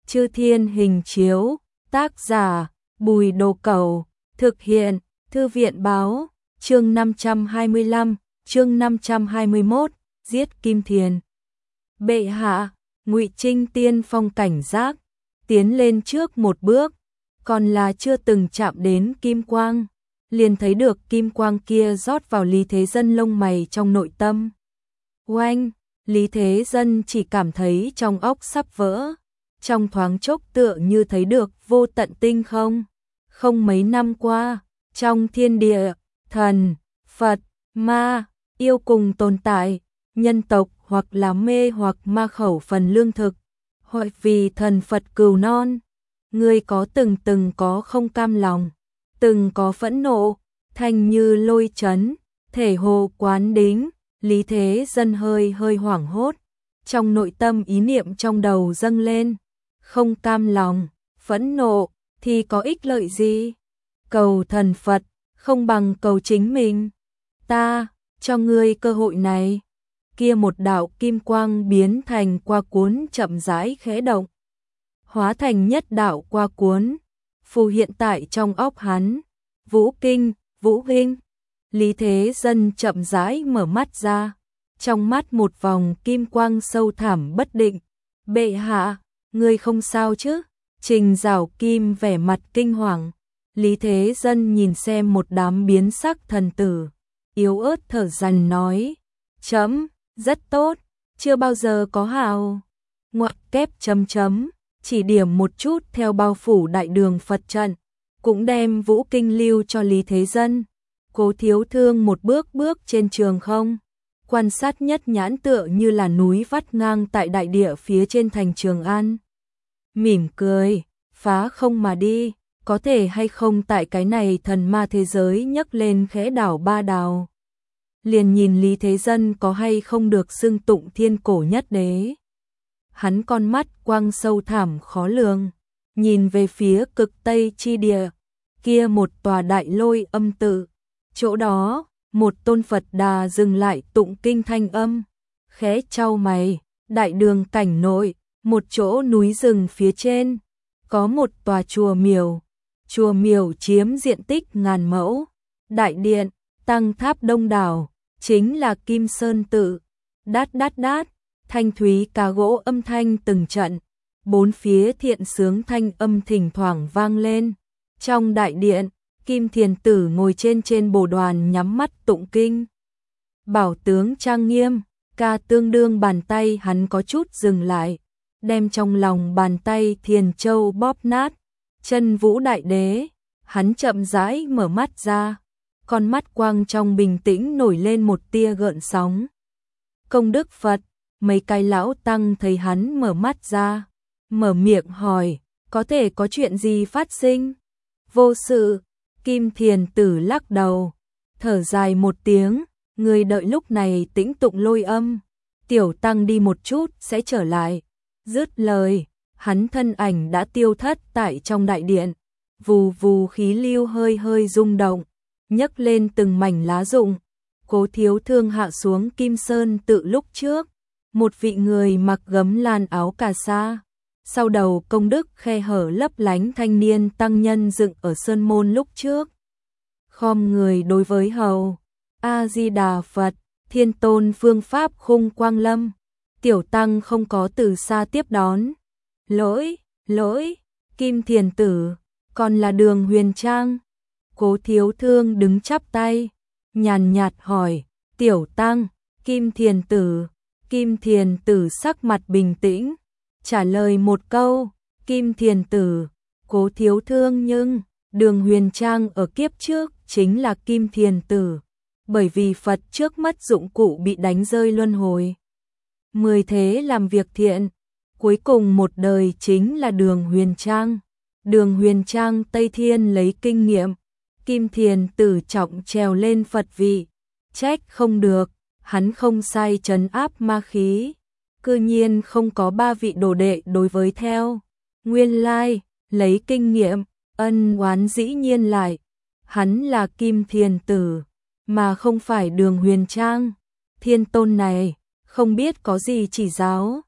Chư Thiên Hình Chiếu, tác giả Bùi Đồ Cẩu, thực hiện Thư viện Báo, chương 525, chương 521, giết Kim Thiền. Bệ hạ, Ngụy Trinh tiên phong cảnh giác, tiến lên trước một bước, còn là chưa từng chạm đến kim quang, liền thấy được kim quang kia rót vào Lý Thế Dân lông mày trong nội tâm. Oanh, Lý Thế Dân chỉ cảm thấy trong óc sắp vỡ, trong thoáng chốc tựa như thấy được vô tận tinh không. Không mấy năm qua, trong thiên địa, thần, Phật, ma, yêu cùng tồn tại, nhân tộc hoặc là mê hoặc ma khẩu phần lương thực, hoặc vì thần Phật cừu non. Người có từng có không cam lòng, từng có phẫn nộ, thành như lôi chấn, thể hồ quán đính. Lý Thế Dân hơi hoảng hốt, trong nội tâm ý niệm trong đầu dâng lên, không cam lòng, phẫn nộ thì có ích lợi gì? Cầu thần Phật không bằng cầu chính mình. Ta cho ngươi cơ hội này. Kia một đạo kim quang biến thành qua cuốn chậm rãi khẽ động, hóa thành nhất đạo qua cuốn, phù hiện tại trong óc hắn. Vũ Kinh, Vũ Huynh. Lý Thế Dân chậm rãi mở mắt ra, trong mắt một vòng kim quang sâu thẳm bất định. Bệ hạ, ngươi không sao chứ? Trình Giảo Kim vẻ mặt kinh hoàng. Lý Thế Dân nhìn xem một đám biến sắc thần tử, yếu ớt thở dần nói, chấm, rất tốt, chưa bao giờ có hào. Ngoặc kép chấm, chỉ điểm một chút theo bao phủ đại đường Phật trận, cũng đem Vũ Kinh lưu cho Lý Thế Dân. Cố Thiếu Thương một bước trên trường không, quan sát nhất nhãn tựa như là núi vắt ngang tại đại địa phía trên thành Trường An. Mỉm cười, phá không mà đi, có thể hay không tại cái này thần ma thế giới nhấc lên khẽ đảo ba đào. Liền nhìn Lý Thế Dân có hay không được xưng tụng thiên cổ nhất đế. Hắn con mắt quang sâu thẳm khó lường, nhìn về phía cực tây chi địa, kia một tòa đại lôi âm tự. Chỗ đó, một tôn Phật Đà dừng lại tụng kinh thanh âm, khẽ chau mày. Đại đường cảnh nội, một chỗ núi rừng phía trên, có một tòa chùa miểu chiếm diện tích ngàn mẫu, đại điện, tăng tháp đông đảo, chính là Kim Sơn tự. Đát, thanh thúy ca gỗ âm thanh từng trận, bốn phía thiện sướng thanh âm thỉnh thoảng vang lên. Trong đại điện, Kim Thiền Tử ngồi trên bồ đoàn nhắm mắt tụng kinh. Bảo tướng trang nghiêm, ca tương đương bàn tay hắn có chút dừng lại, đem trong lòng bàn tay Thiền Châu bóp nát. Chân Vũ Đại Đế, hắn chậm rãi mở mắt ra, con mắt quang trong bình tĩnh nổi lên một tia gợn sóng. Công đức Phật, mấy cái lão tăng thấy hắn mở mắt ra, mở miệng hỏi, có thể có chuyện gì phát sinh? Vô sự. Kim Thiền Tử lắc đầu, thở dài một tiếng, người đợi lúc này tĩnh tụng lôi âm, tiểu tăng đi một chút sẽ trở lại. Dứt lời, hắn thân ảnh đã tiêu thất tại trong đại điện. Vù vù khí lưu hơi rung động, nhấc lên từng mảnh lá rụng. Cố Thiếu Thương hạ xuống Kim Sơn tự lúc trước, một vị người mặc gấm lan áo cà sa, sau đầu công đức khe hở lấp lánh thanh niên tăng nhân dựng ở sơn môn lúc trước. Khom người đối với hầu, A Di Đà Phật, Thiên Tôn phương pháp khung quang lâm. Tiểu tăng không có từ xa tiếp đón. Lỗi, Kim Thiền Tử, còn là Đường Huyền Trang. Cố Thiếu Thương đứng chắp tay, nhàn nhạt hỏi, tiểu tăng, Kim Thiền Tử sắc mặt bình tĩnh, trả lời một câu, Kim Thiền Tử. Cố Thiếu Thương nhưng, Đường Huyền Trang ở kiếp trước chính là Kim Thiền Tử, bởi vì Phật trước mất dụng cụ bị đánh rơi luân hồi. 10 thế làm việc thiện, cuối cùng một đời chính là Đường Huyền Trang. Đường Huyền Trang Tây Thiên lấy kinh nghiệm, Kim Thiền Tử trọng trèo lên Phật vị, trách không được, hắn không sai trấn áp ma khí, cư nhiên không có 3 vị đồ đệ đối với theo. Nguyên lai, lấy kinh nghiệm, ân oán dĩ nhiên lại, hắn là Kim Thiền Tử, mà không phải Đường Huyền Trang. Thiên Tôn này, không biết có gì chỉ giáo.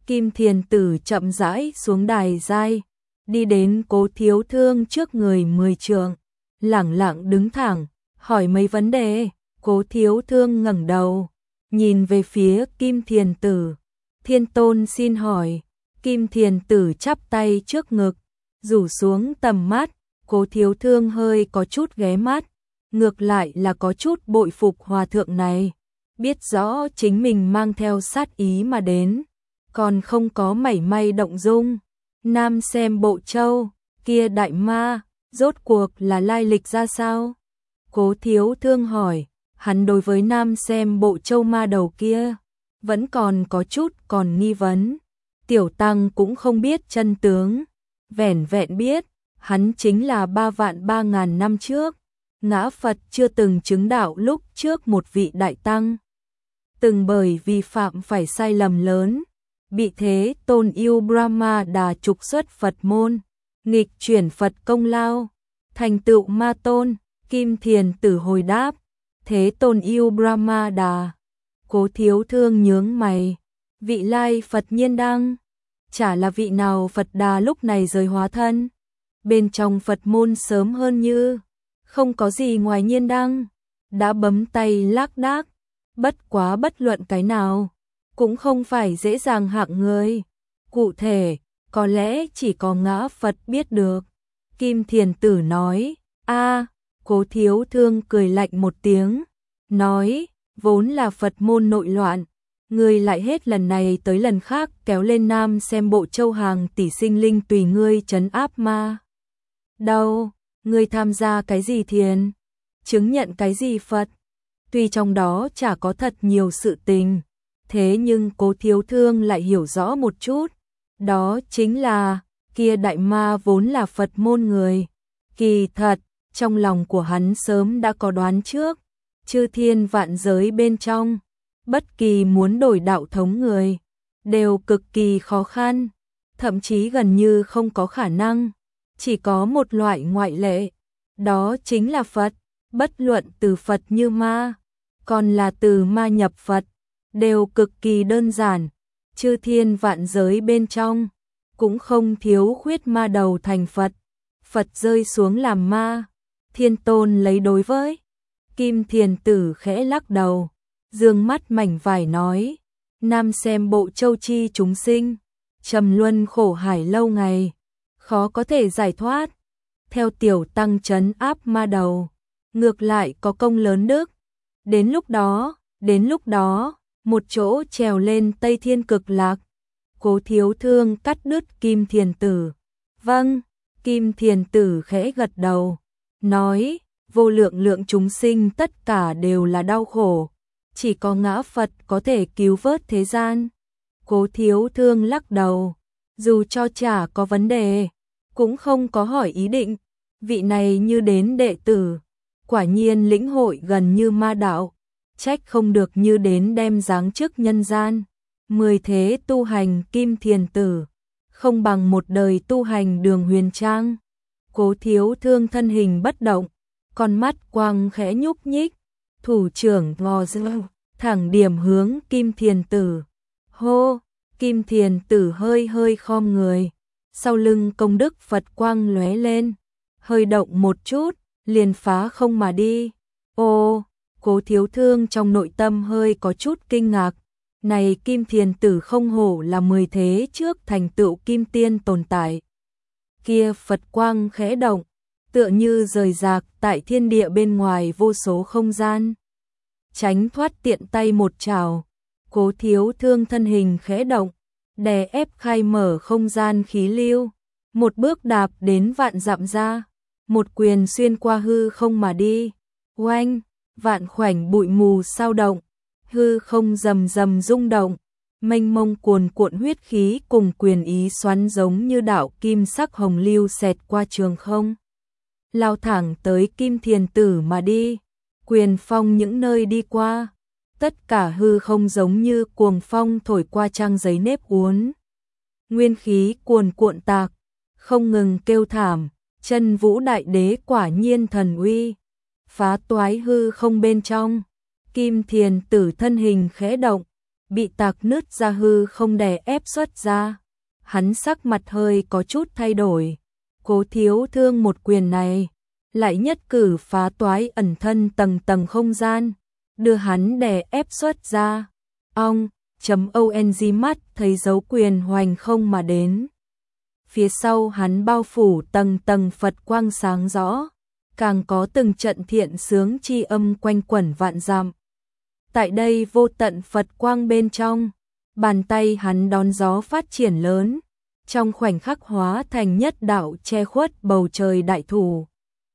Kim Thiền Tử chậm rãi xuống đài giai, đi đến Cố Thiếu Thương trước người 10 trượng, lẳng lặng đứng thẳng, hỏi mấy vấn đề. Cố Thiếu Thương ngẩng đầu, nhìn về phía Kim Thiền Tử. Thiên Tôn xin hỏi. Kim Thiền Tử chắp tay trước ngực, rủ xuống tầm mắt. Cố Thiếu Thương hơi có chút ghé mắt, ngược lại là có chút bội phục hòa thượng này, biết rõ chính mình mang theo sát ý mà đến, còn không có mảy may động dung. Nam Xem Bộ Châu, kia đại ma, rốt cuộc là lai lịch ra sao? Cố Thiếu Thương hỏi. Hắn đối với Nam Xem Bộ Châu ma đầu kia vẫn còn có chút còn nghi vấn. Tiểu Tăng cũng không biết chân tướng, vẻn vẹn biết hắn chính là 3.000 năm trước ngã Phật chưa từng chứng đạo lúc trước một vị đại tăng, từng bởi vì phạm phải sai lầm lớn, bị Thế Tôn yêu Brahma đà trục xuất Phật môn, nghịch chuyển Phật công lao, thành tựu ma tôn. Kim Thiền Tử hồi đáp, Thế Tôn yêu Brahma đà. Cố Thiếu Thương nhướng mày, vị lai Phật Nhiên Đăng, chả là vị nào Phật đà lúc này rời hóa thân. Bên trong Phật môn sớm hơn như không có gì ngoài Nhiên Đăng, đã bấm tay lác đác, bất quá bất luận cái nào cũng không phải dễ dàng hạng người. Cụ thể, có lẽ chỉ có ngã Phật biết được. Kim Thiền Tử nói. Cố Thiếu Thương cười lạnh một tiếng, nói, vốn là Phật môn nội loạn, ngươi lại hết lần này tới lần khác kéo lên Nam Xem Bộ Châu hàng tỷ sinh linh tùy ngươi trấn áp ma. Đâu, ngươi tham gia cái gì thiền, chứng nhận cái gì Phật, tuy trong đó chả có thật nhiều sự tình, thế nhưng Cố Thiếu Thương lại hiểu rõ một chút, đó chính là, kia đại ma vốn là Phật môn người. Kỳ thật, trong lòng của hắn sớm đã có đoán trước, chư thiên vạn giới bên trong, bất kỳ muốn đổi đạo thống người, đều cực kỳ khó khăn, thậm chí gần như không có khả năng, chỉ có một loại ngoại lệ, đó chính là Phật, bất luận từ Phật như ma, còn là từ ma nhập Phật, đều cực kỳ đơn giản, chư thiên vạn giới bên trong, cũng không thiếu khuyết ma đầu thành Phật, Phật rơi xuống làm ma. Thiên Tôn lấy đối với. Kim Thiền Tử khẽ lắc đầu, dương mắt mảnh vải nói, Nam Xem Bộ Châu chi chúng sinh, trầm luân khổ hải lâu ngày, khó có thể giải thoát. Theo Tiểu Tăng trấn áp ma đầu, ngược lại có công lớn đức. Đến lúc đó, một chỗ trèo lên Tây Thiên Cực Lạc. Cố Thiếu Thương cắt đứt Kim Thiền Tử. Vâng, Kim Thiền Tử khẽ gật đầu, nói, vô lượng lượng chúng sinh tất cả đều là đau khổ, chỉ có ngã Phật có thể cứu vớt thế gian. Cố Thiếu Thương lắc đầu, dù cho chả có vấn đề, cũng không có hỏi ý định, vị này như đến đệ tử, quả nhiên lĩnh hội gần như ma đạo, trách không được như đến đem giáng chức nhân gian. 10 thế tu hành Kim Thiền Tử, không bằng một đời tu hành Đường Huyền Trang. Cố Thiếu Thương thân hình bất động, con mắt quang khẽ nhúc nhích, thủ trưởng ngò dơ, thẳng điểm hướng Kim Thiền Tử. Hô, Kim Thiền Tử hơi hơi khom người, sau lưng công đức Phật quang lóe lên, hơi động một chút, liền phá không mà đi. Ô, Cố Thiếu Thương trong nội tâm hơi có chút kinh ngạc, này Kim Thiền Tử không hổ là 10 thế trước thành tựu Kim Tiên tồn tại. Kia Phật quang khẽ động, tựa như rời rạc tại thiên địa bên ngoài vô số không gian. Tránh thoát tiện tay một trảo, Cố Thiếu Thương thân hình khẽ động, đè ép khai mở không gian khí lưu, một bước đạp đến vạn dặm ra, một quyền xuyên qua hư không mà đi. Oanh, vạn khoảnh bụi mù sao động, hư không rầm rầm rung động, mênh mông cuồn cuộn huyết khí cùng quyền ý xoắn giống như đạo kim sắc hồng lưu xẹt qua trường không, lao thẳng tới Kim Thiền Tử mà đi. Quyền phong những nơi đi qua, tất cả hư không giống như cuồng phong thổi qua trang giấy nếp uốn, nguyên khí cuồn cuộn tạc, không ngừng kêu thảm. Chân Vũ Đại Đế quả nhiên thần uy, phá toái hư không bên trong. Kim Thiền Tử thân hình khẽ động, bị tạc nứt ra hư không đè ép xuất ra. Hắn sắc mặt hơi có chút thay đổi. Cố Thiếu Thương một quyền này, lại nhất cử phá toái ẩn thân tầng tầng không gian, đưa hắn đè ép xuất ra. ONG mắt thấy dấu quyền hoành không mà đến. Phía sau hắn bao phủ tầng tầng Phật quang sáng rõ, càng có từng trận thiện sướng chi âm quanh quẩn vạn dặm. Tại đây vô tận Phật quang bên trong, bàn tay hắn đón gió phát triển lớn, trong khoảnh khắc hóa thành nhất đạo che khuất bầu trời đại thủ.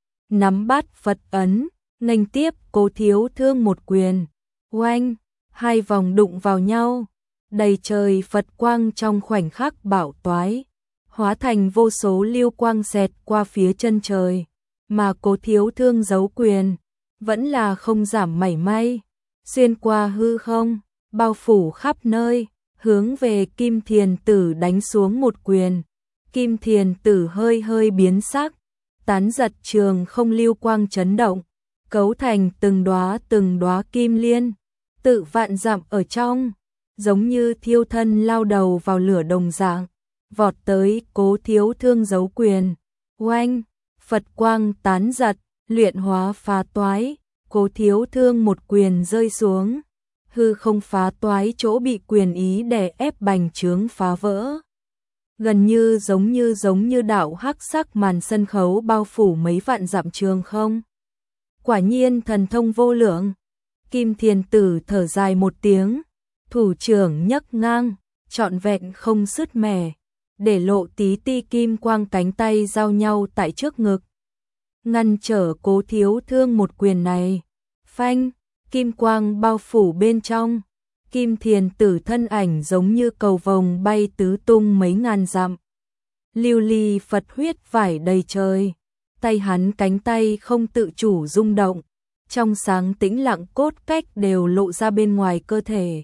Nắm bát Phật ấn, nghênh tiếp Cố Thiếu Thương một quyền. Oanh, hai vòng đụng vào nhau, đầy trời Phật quang trong khoảnh khắc bạo toái, hóa thành vô số lưu quang xẹt qua phía chân trời, mà Cố Thiếu Thương giấu quyền, vẫn là không giảm mảy may, xuyên qua hư không, bao phủ khắp nơi, hướng về Kim Thiền Tử đánh xuống một quyền. Kim Thiền Tử hơi hơi biến sắc, tán giật trường không lưu quang chấn động, cấu thành từng đóa kim liên, tự vạn dặm ở trong, giống như thiêu thân lao đầu vào lửa đồng dạng, vọt tới Cố Thiếu Thương giấu quyền. Oanh, Phật quang tán giật, luyện hóa phá toái, Cố Thiếu Thương một quyền rơi xuống, hư không phá toái chỗ bị quyền ý đè ép bành trướng phá vỡ. Gần như giống như đạo hắc sắc màn sân khấu bao phủ mấy vạn dặm trường không. Quả nhiên thần thông vô lượng. Kim Thiền Tử thở dài một tiếng, thủ trưởng nhấc ngang, trọn vẹn không sứt mẻ, để lộ tí ti kim quang cánh tay giao nhau tại trước ngực. Ngăn trở Cố Thiếu Thương một quyền này. Phanh, kim quang bao phủ bên trong. Kim Thiền Tử thân ảnh giống như cầu vồng bay tứ tung mấy ngàn dặm. Lưu ly Phật huyết vải đầy trời. Tay hắn cánh tay không tự chủ rung động. Trong sáng tĩnh lặng cốt cách đều lộ ra bên ngoài cơ thể.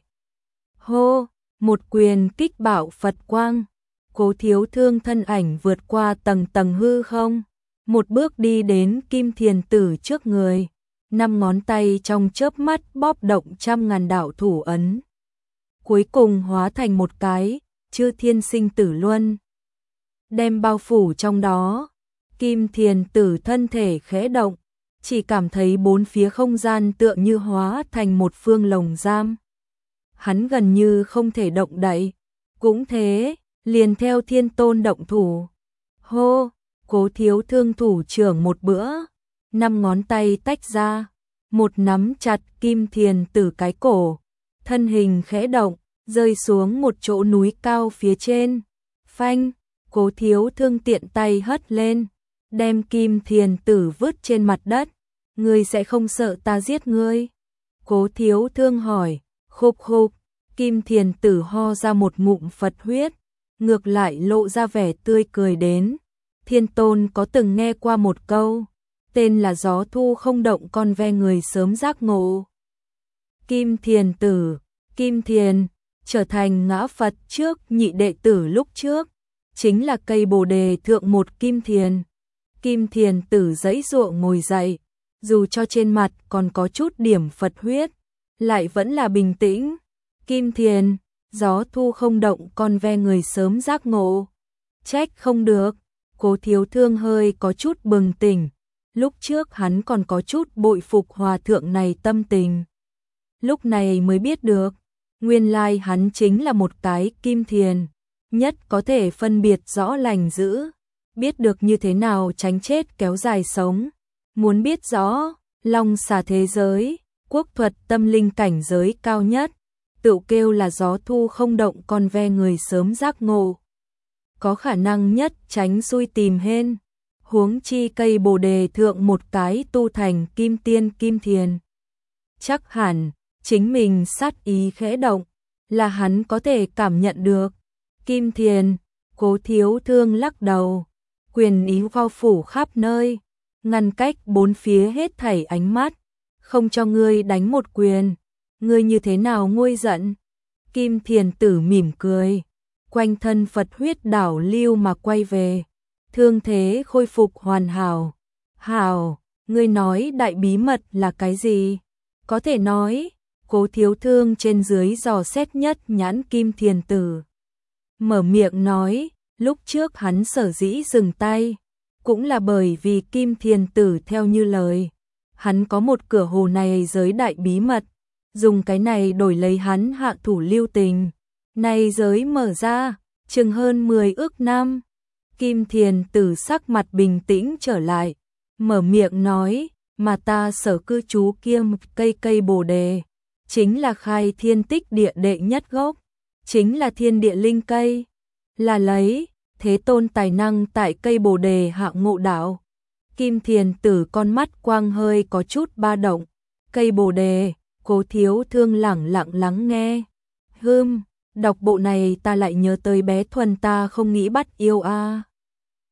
Hô, một quyền kích bạo Phật quang. Cố Thiếu Thương thân ảnh vượt qua tầng tầng hư không. Một bước đi đến Kim Thiền Tử trước người. 5 ngón tay trong chớp mắt bóp động trăm ngàn đạo thủ ấn. Cuối cùng hóa thành một cái, chư thiên sinh tử luân. Đem bao phủ trong đó, Kim Thiền Tử thân thể khẽ động, chỉ cảm thấy bốn phía không gian tựa như hóa thành một phương lồng giam. Hắn gần như không thể động đậy, cũng thế, liền theo Thiên Tôn động thủ. Hô, Cố Thiếu Thương thủ trưởng một bữa, 5 ngón tay tách ra, một nắm chặt Kim Thiền Tử cái cổ, thân hình khẽ động, rơi xuống một chỗ núi cao phía trên. Phanh, Cố Thiếu Thương tiện tay hất lên, đem Kim Thiền Tử vứt trên mặt đất. Ngươi sẽ không sợ ta giết ngươi? Cố Thiếu Thương hỏi. Khục khục, Kim Thiền Tử ho ra một ngụm Phật huyết, ngược lại lộ ra vẻ tươi cười đến. Thiên Tôn có từng nghe qua một câu, tên là gió thu không động con ve người sớm giác ngộ. Kim Thiền Tử, Kim Thiền, trở thành ngã Phật trước nhị đệ tử lúc trước, chính là cây Bồ đề thượng một Kim Thiền. Kim Thiền Tử giãy giụa ngồi dậy, dù cho trên mặt còn có chút điểm Phật huyết, lại vẫn là bình tĩnh. Kim Thiền, gió thu không động con ve người sớm giác ngộ. Trách không được, Cố Thiếu Thương hơi có chút bừng tỉnh. Lúc trước hắn còn có chút bội phục hòa thượng này tâm tình. Lúc này mới biết được, nguyên lai hắn chính là một cái Kim Thiền, nhất có thể phân biệt rõ lành dữ, biết được như thế nào tránh chết kéo dài sống. Muốn biết rõ, long xà thế giới, quốc thuật tâm linh cảnh giới cao nhất, tự kêu là gió thu không động con ve người sớm giác ngộ. Có khả năng nhất tránh xui tìm hên, huống chi cây Bồ đề thượng một cái tu thành Kim Tiên Kim Thiền. Chắc hẳn, chính mình sát ý khẽ động, là hắn có thể cảm nhận được. Kim Thiền, Cố Thiếu Thương lắc đầu, quyền ý bao phủ khắp nơi, ngăn cách bốn phía hết thảy ánh mắt, không cho ngươi đánh một quyền, ngươi như thế nào nguôi giận? Kim Thiền Tử mỉm cười, quanh thân Phật huyết đảo lưu mà quay về, thương thế khôi phục hoàn hảo. Hảo, ngươi nói đại bí mật là cái gì? Có thể nói, Cố Thiếu Thương trên dưới dò xét nhất nhãn Kim Thiền Tử. Mở miệng nói, lúc trước hắn sở dĩ dừng tay, cũng là bởi vì Kim Thiền Tử theo như lời. Hắn có một cửa hồ này giới đại bí mật, dùng cái này đổi lấy hắn hạ thủ lưu tình. Này giới mở ra, chừng hơn 10 ức năm. Kim Thiền Tử sắc mặt bình tĩnh trở lại, mở miệng nói, mà ta sở cư trú kia cây bồ đề, chính là khai thiên tích địa đệ nhất gốc, chính là thiên địa linh cây, là lấy Thế Tôn tài năng tại cây bồ đề hạ ngộ đạo. Kim Thiền Tử con mắt quang hơi có chút ba động, cây bồ đề, Cố Thiếu Thương lẳng lặng lắng nghe. Đọc bộ này ta lại nhớ tới bé Thuần ta không nghĩ bắt yêu a.